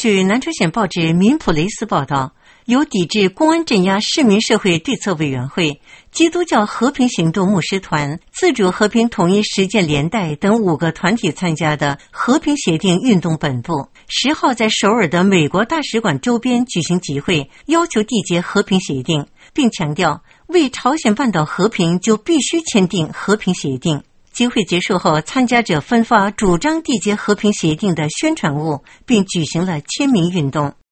据南朝鲜报纸《民普雷斯》报道，由抵制公安镇压市民社会对策委员会、基督教和平行动牧师团、自主和平统一实践联带等5个团体参加的和平协定运动本部10号在首尔的美国大使馆周边举行集会，要求缔结和平协定，并强调为朝鲜半岛和平就必须签订和平协定。集会结束后，参加者分发主张缔结和平协定的宣传物，并举行了签名运动。